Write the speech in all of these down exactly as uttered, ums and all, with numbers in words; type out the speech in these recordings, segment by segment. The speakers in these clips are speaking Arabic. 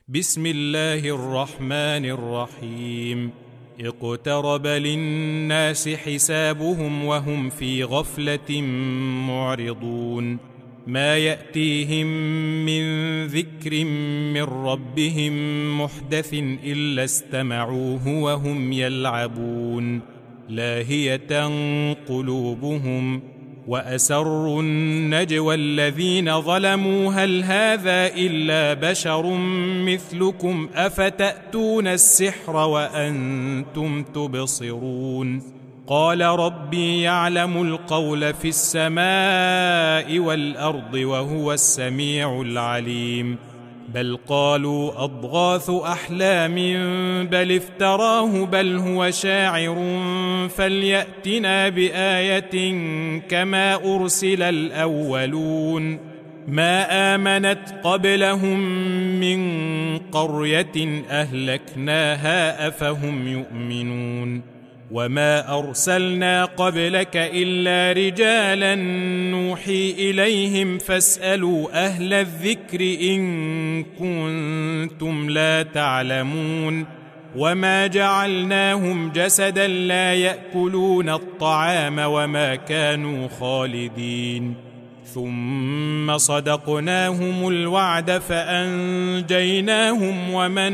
بسم الله الرحمن الرحيم. اقترب للناس حسابهم وهم في غفلة معرضون. ما يأتيهم من ذكر من ربهم محدث إلا استمعوه وهم يلعبون. لاهية قلوبهم وأسروا النجوى الذين ظلموا هل هذا إلا بشر مثلكم أفتأتون السحر وأنتم تبصرون. قال ربي يعلم القول في السماء والأرض وهو السميع العليم. بل قالوا أضغاث أحلام بل افتراه بل هو شاعر فليأتنا بآية كما أرسل الأولون. ما آمنت قبلهم من قرية أهلكناها أفهم يؤمنون. وما أرسلنا قبلك إلا رجالا نوحي إليهم فاسألوا أهل الذكر إن كنتم لا تعلمون. وما جعلناهم جسدا لا يأكلون الطعام وما كانوا خالدين. ثم صدقناهم الوعد فأنجيناهم ومن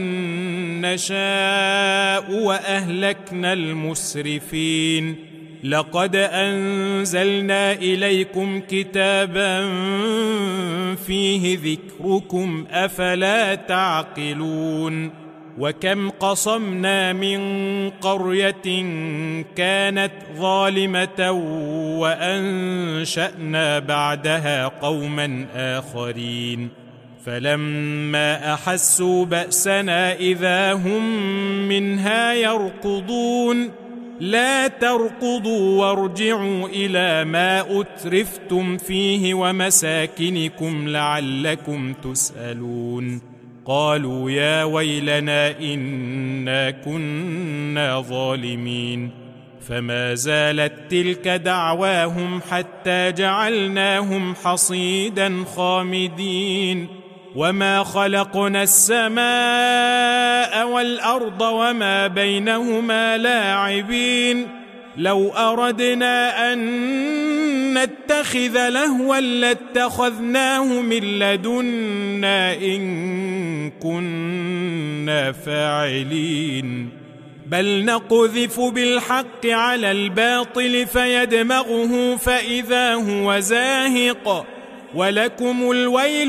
نشاء وأهلكنا المسرفين. لقد أنزلنا إليكم كتابا فيه ذكركم أفلا تعقلون. وكم قصمنا من قرية كانت ظالمة وأنشأنا بعدها قوما آخرين. فلما أحسوا بأسنا إذا هم منها يركضون. لا تركضوا وارجعوا إلى ما أترفتم فيه ومساكنكم لعلكم تسألون. قالوا يا ويلنا إنا كنا ظالمين. فما زالت تلك دعواهم حتى جعلناهم حصيدا خامدين. وما خلقنا السماء والأرض وما بينهما لاعبين. لو أردنا أن نتخذ لهوا لاتخذناه من لدنا إن كنا فاعلين. بل نقذف بالحق على الباطل فيدمغه فإذا هو زاهق. ولكم الويل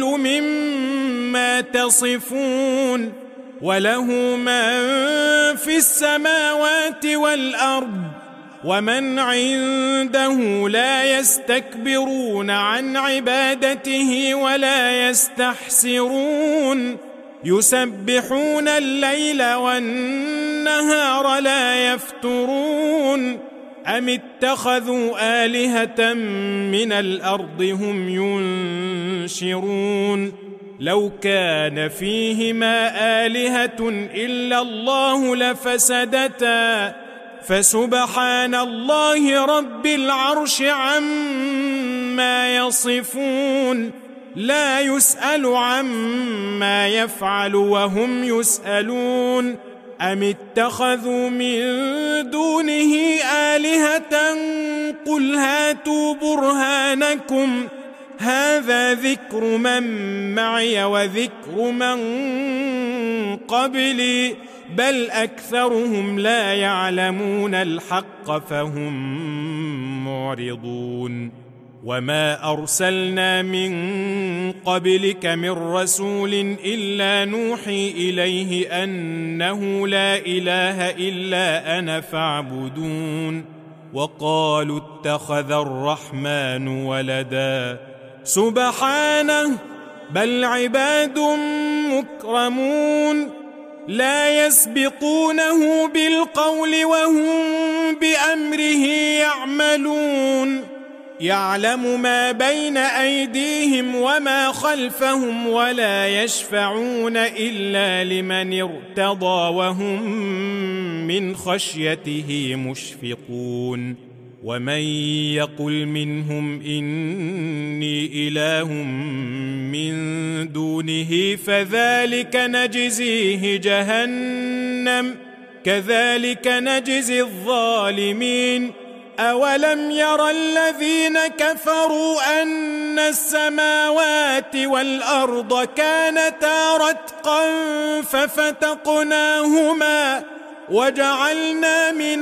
مما تصفون. وله من في السماوات والأرض ومن عنده لا يستكبرون عن عبادته ولا يستحسرون. يسبحون الليل والنهار لا يفترون. أم اتخذوا آلهة من الأرض هم ينشرون. لو كان فيهما آلهة إلا الله لفسدتا فسبحان الله رب العرش عما يصفون. لا يسأل عما يفعل وهم يسألون. أم اتخذوا من دونه آلهة قل هاتوا برهانكم هذا ذكر من معي وذكر من قبلي بل أكثرهم لا يعلمون الحق فهم معرضون. وما أرسلنا من قبلك من رسول إلا نوحي إليه أنه لا إله إلا أنا فاعبدون. وقالوا اتخذ الرحمن ولدا سبحانه بل عباد مكرمون. لا يسبقونه بالقول وهم بأمره يعملون. يعلم ما بين أيديهم وما خلفهم ولا يشفعون إلا لمن ارتضى وهم من خشيته مشفقون. ومن يقل منهم إني إله من دونه فذلك نجزيه جهنم كذلك نجزي الظالمين أولم ير الذين كفروا أن السماوات والأرض كانتا رتقا ففتقناهما وجعلنا من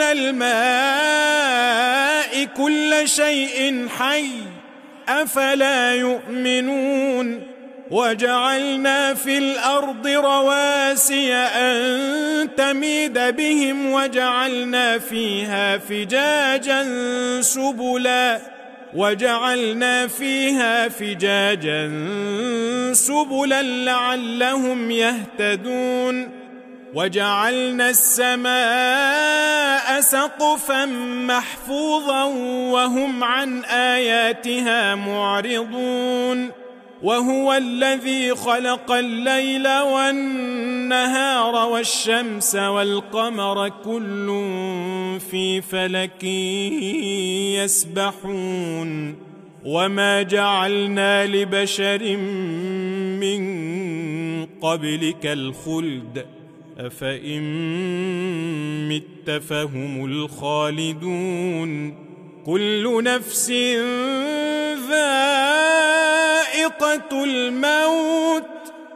الماء كل شيء حي أفلا يؤمنون وجعلنا في الأرض رواسي أن تميد بهم وجعلنا فيها فجاجا سبلا وجعلنا فيها فجاجا سبلا لعلهم يهتدون وجعلنا السماء سقفا محفوظا وهم عن آياتها معرضون وهو الذي خلق الليل والنهار والشمس والقمر كل في فلك يسبحون وما جعلنا لبشر من قبلك الخلد أفإن مت فهم الخالدون كل نفس ذائقة الموت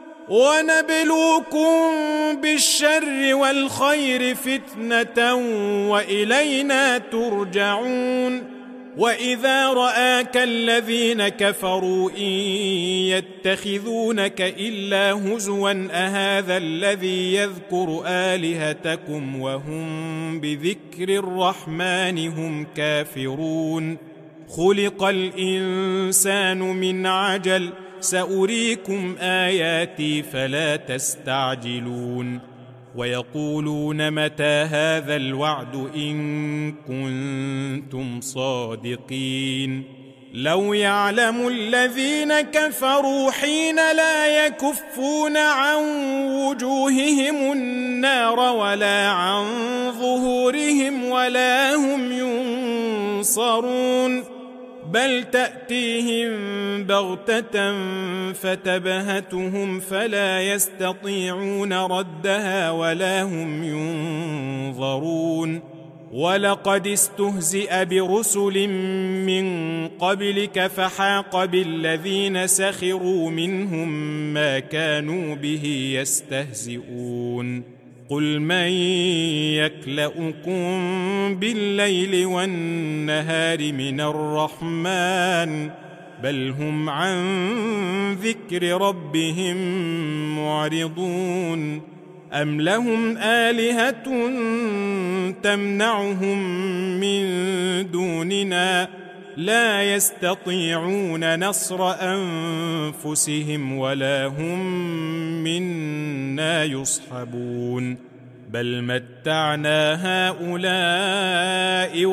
ونبلوكم بالشر والخير فتنة وإلينا ترجعون وإذا رآك الذين كفروا إن يتخذونك إلا هزوا أهذا الذي يذكر آلهتكم وهم بذكر الرحمن هم كافرون خلق الإنسان من عجل سأريكم آياتي فلا تستعجلون ويقولون متى هذا الوعد إن كنتم صادقين لو يعلم الذين كفروا حين لا يكفون عن وجوههم النار ولا عن ظهورهم ولا هم ينصرون بل تأتيهم بغتة فتبهتهم فلا يستطيعون ردها ولا هم ينظرون ولقد استهزئ برسل من قبلك فحاق بالذين سخروا منهم ما كانوا به يستهزئون قل من يكلؤكم بالليل والنهار من الرحمن بل هم عن ذكر ربهم معرضون أم لهم آلهة تمنعهم من دوننا لا يستطيعون نصر أنفسهم ولا هم منا يصحبون بل متعنا هؤلاء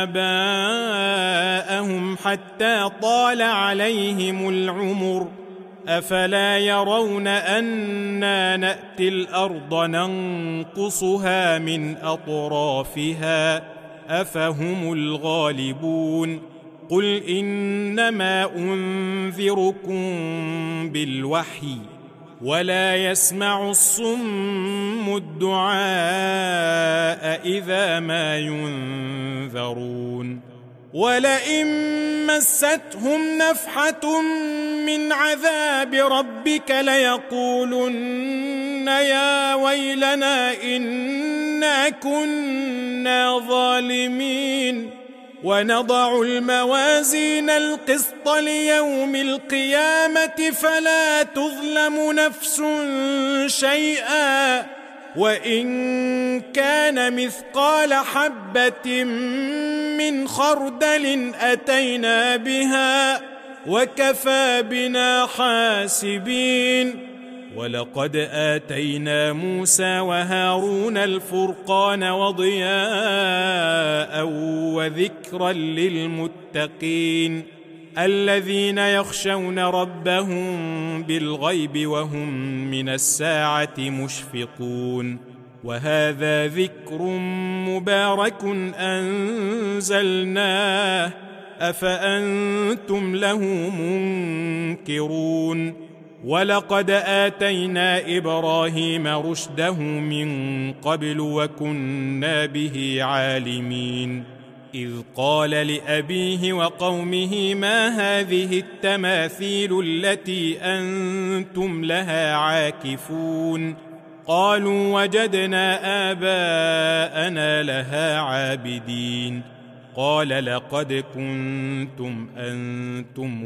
وآباءهم حتى طال عليهم العمر أفلا يرون أنا نأتي الأرض ننقصها من أطرافها أفهم الغالبون قل إنما أنذركم بالوحي ولا يسمع الصم الدعاء إذا ما ينذرون ولئن مستهم نفحة من عذاب ربك ليقولن يا ويلنا إنا كنا ظالمين ونضع الموازين القسط ليوم القيامة فلا تظلم نفس شيئا وإن كان مثقال حبة من خردل أتينا بها وكفى بنا حاسبين ولقد آتينا موسى وهارون الفرقان وضياء وذكرا للمتقين الذين يخشون ربهم بالغيب وهم من الساعة مشفقون وهذا ذكر مبارك أنزلناه أفأنتم له منكرون ولقد آتينا إبراهيم رشده من قبل وكنا به عالمين إذ قال لأبيه وقومه ما هذه التماثيل التي أنتم لها عاكفون قالوا وجدنا آباءنا لها عابدين قال لقد كنتم أنتم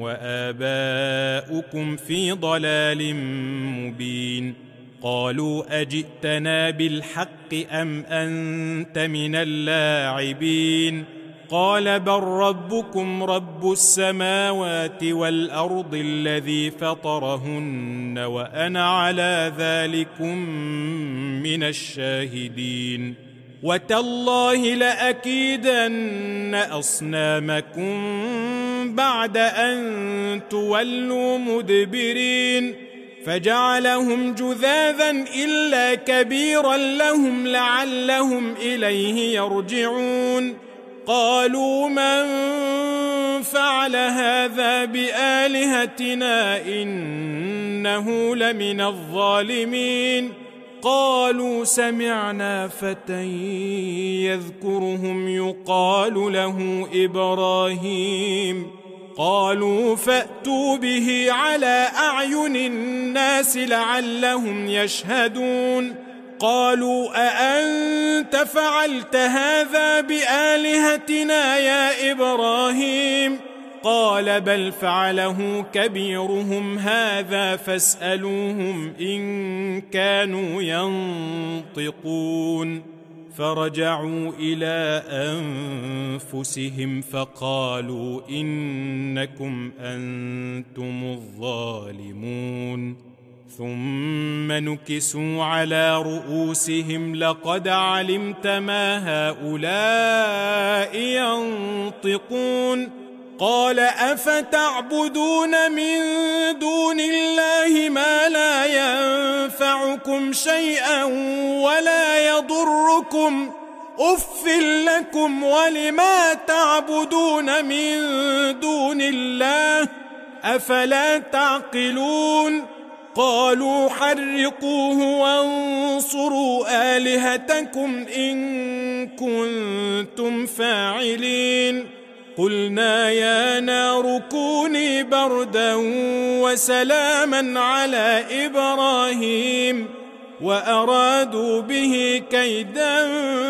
وآباؤكم في ضلال مبين قالوا أجئتنا بالحق أم أنت من اللاعبين قال بل ربكم رب السماوات والأرض الذي فطرهن وأنا على ذلكم من الشاهدين وتالله لأكيدن أصنامكم بعد أن تولوا مدبرين فجعلهم جذاذا إلا كبيرا لهم لعلهم إليه يرجعون قالوا من فعل هذا بآلهتنا إنه لمن الظالمين قالوا سمعنا فتى يذكرهم يقال له إبراهيم قالوا فأتوا به على أعين الناس لعلهم يشهدون قالوا أأنت فعلت هذا بآلهتنا يا إبراهيم قال بل فعله كبيرهم هذا فاسألوهم إن كانوا ينطقون فرجعوا إلى أنفسهم فقالوا إنكم أنتم الظالمون ثم نكسوا على رؤوسهم لقد علمت ما هؤلاء ينطقون قال أفتعبدون من دون الله ما لا ينفعكم شيئا ولا يضركم أف لكم ولما تعبدون من دون الله أفلا تعقلون قالوا حرقوه وانصروا آلهتكم إن كنتم فاعلين قلنا يا نار كوني بردا وسلاما على إبراهيم وأرادوا به كيدا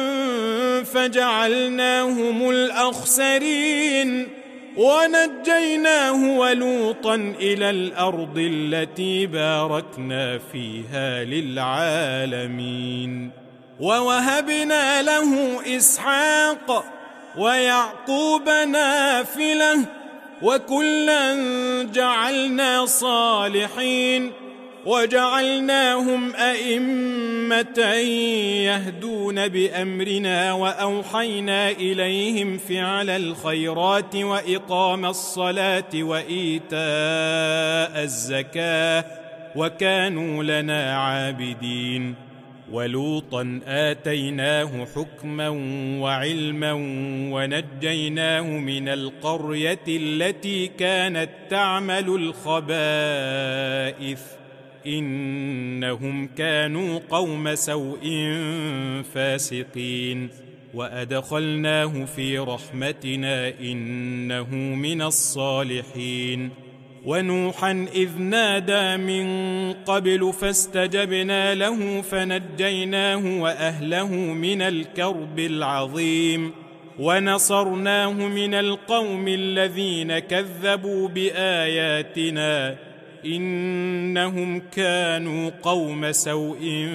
فجعلناهم الأخسرين ونجيناه ولوطا إلى الأرض التي باركنا فيها للعالمين ووهبنا له إسحاق ويعقوب نافلة وكلا جعلنا صالحين وجعلناهم أئمة يهدون بأمرنا وأوحينا إليهم فعل الخيرات وإقام الصلاة وإيتاء الزكاة وكانوا لنا عابدين ولوطا آتيناه حكما وعلما ونجيناه من القرية التي كانت تعمل الخبائث إنهم كانوا قوم سوء فاسقين وأدخلناه في رحمتنا إنه من الصالحين ونوحا إذ نادى من قبل فاستجبنا له فنجيناه وأهله من الكرب العظيم ونصرناه من القوم الذين كذبوا بآياتنا إنهم كانوا قوم سوء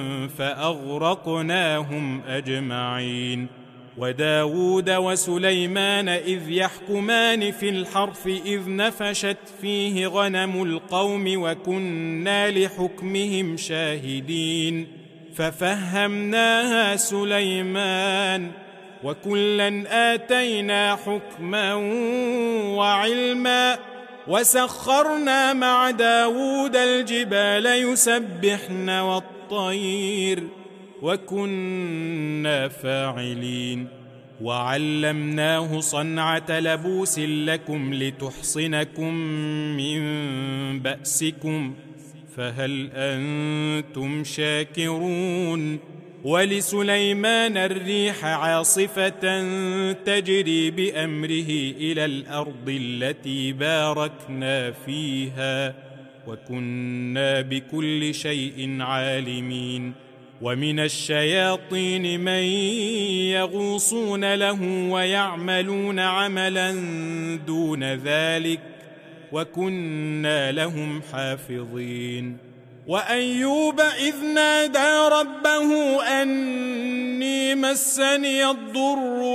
فأغرقناهم أجمعين وداود وسليمان إذ يحكمان في الحرث إذ نفشت فيه غنم القوم وكنا لحكمهم شاهدين ففهمناها سليمان وكلا آتينا حكما وعلما وسخرنا مع داود الجبال يسبحن والطير وكنا فاعلين. وعلمناه صنعة لبوس لكم لتحصنكم من بأسكم، فهل أنتم شاكرون؟ ولسليمان الريح عاصفة تجري بأمره إلى الأرض التي باركنا فيها، وكنا بكل شيء عالمين. ومن الشياطين من يغوصون له ويعملون عملا دون ذلك، وكنا لهم حافظين. وأيوب إذ نادى ربه أني مسني الضر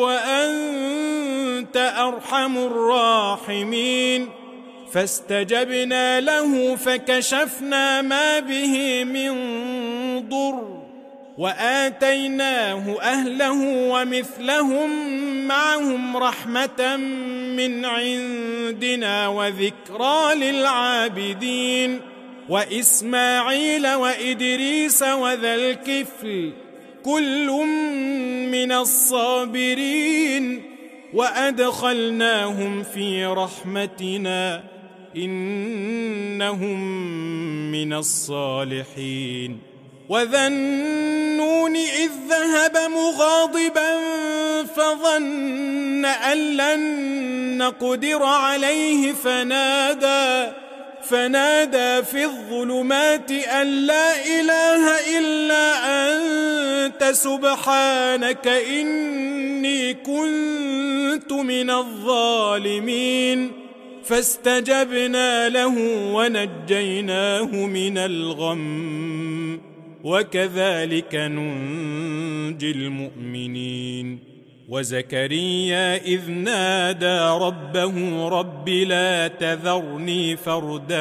وأنت أرحم الراحمين، فاستجبنا له فكشفنا ما به من ضر، وآتيناه أهله ومثلهم معهم رحمة من عندنا وذكرى للعابدين. وإسماعيل وإدريس وذا الكفل كل من الصابرين، وأدخلناهم في رحمتنا إنهم من الصالحين. وذا النون إذ ذهب مغاضبا فظن أن لن نقدر عليه فنادى فنادى في الظلمات أن لا إله إلا أنت سبحانك إني كنت من الظالمين. فاستجبنا له ونجيناه من الغم، وكذلك ننجي المؤمنين. وزكريا إذ نادى ربه رب لا تذرني فردا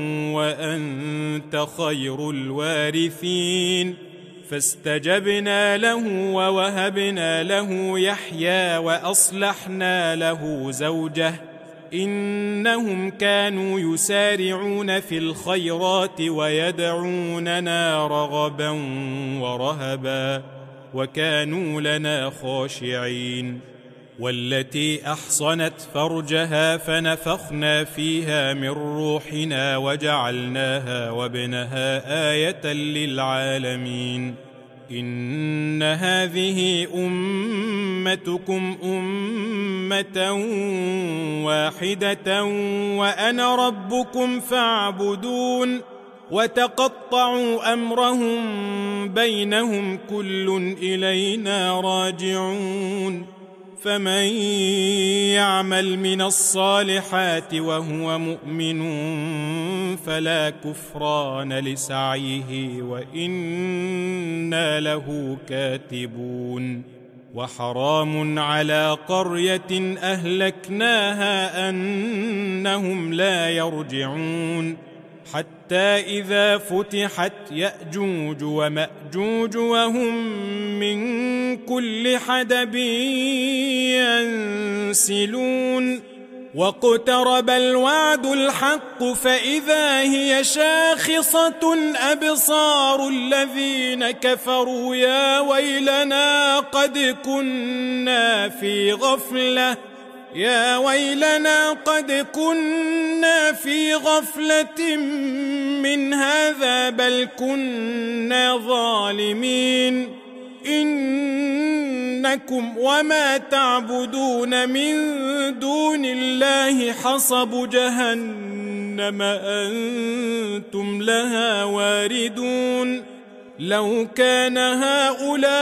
وأنت خير الوارثين، فاستجبنا له ووهبنا له يحيى وأصلحنا له زوجه إنهم كانوا يسارعون في الخيرات ويدعوننا رغبا ورهبا وكانوا لنا خاشعين. والتي أحصنت فرجها فنفخنا فيها من روحنا وجعلناها وابنها آية للعالمين. إن هذه أمتكم أمة واحدة وأنا ربكم فاعبدون. وتقطعوا أمرهم بينهم كل إلينا راجعون. فمن يعمل من الصالحات وهو مؤمن فلا كفران لسعيه وإنا له كاتبون. وحرام على قرية أهلكناها أنهم لا يرجعون حتى إذا فتحت يأجوج ومأجوج وهم من كل حدب ينسلون. واقترب الوعد الحق فإذا هي شاخصة أبصار الذين كفروا يا ويلنا قد كنا في غفلة يا ويلنا قد كنا في غفلة من هذا بل كنا ظالمين. إنكم وما تعبدون من دون الله حصب جهنم أنتم لها واردون. لو كان هؤلاء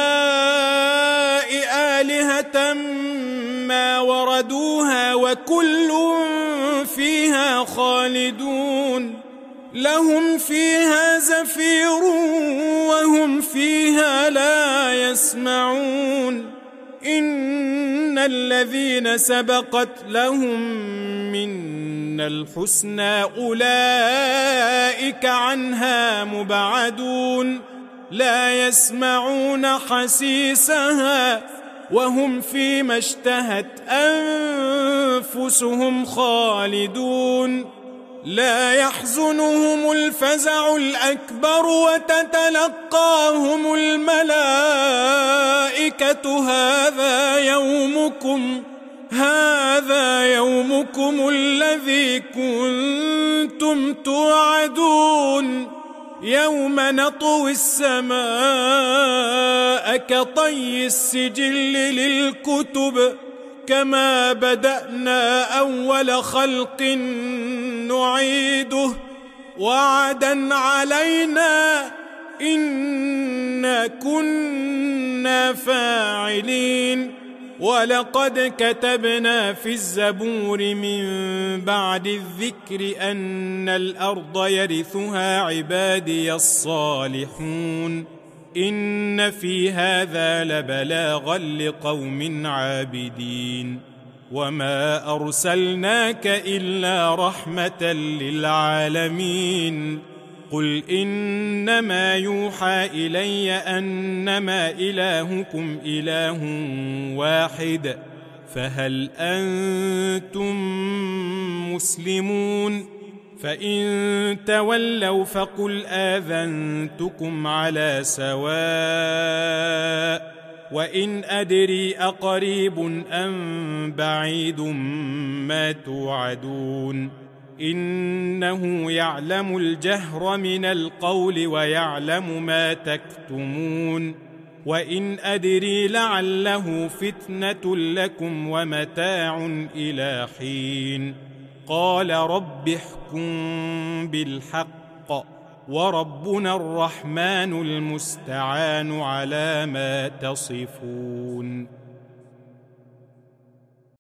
آلهة ما وردوها وكل فيها خالدون. لهم فيها زفير وهم فيها لا يسمعون. إن الذين سبقت لهم منا الحسنى أولئك عنها مبعدون. لا يسمعون حسيسها وهم فيما اشتهت أنفسهم خالدون. لا يحزنهم الفزع الأكبر وتتلقاهم الملائكة هذا يومكم هذا يومكم الذي كنتم توعدون يوم نطوي السماء كطي السجل للكتب كما بدأنا أول خلق نعيده وعدا علينا إنا كنا فاعلين ولقد كتبنا في الزبور من بعد الذكر أن الأرض يرثها عبادي الصالحون إن في هذا لبلاغا لقوم عابدين وما أرسلناك إلا رحمة للعالمين قل إنما يوحى إلي أنما إلهكم إله واحد فهل أنتم مسلمون فإن تولوا فقل آذنتكم على سواء وإن أدري أقريب أم بعيد ما توعدون إنه يعلم الجهر من القول ويعلم ما تكتمون وإن أدري لعله فتنة لكم ومتاع إلى حين قال رب احكم بالحق وربنا الرحمن المستعان على ما تصفون.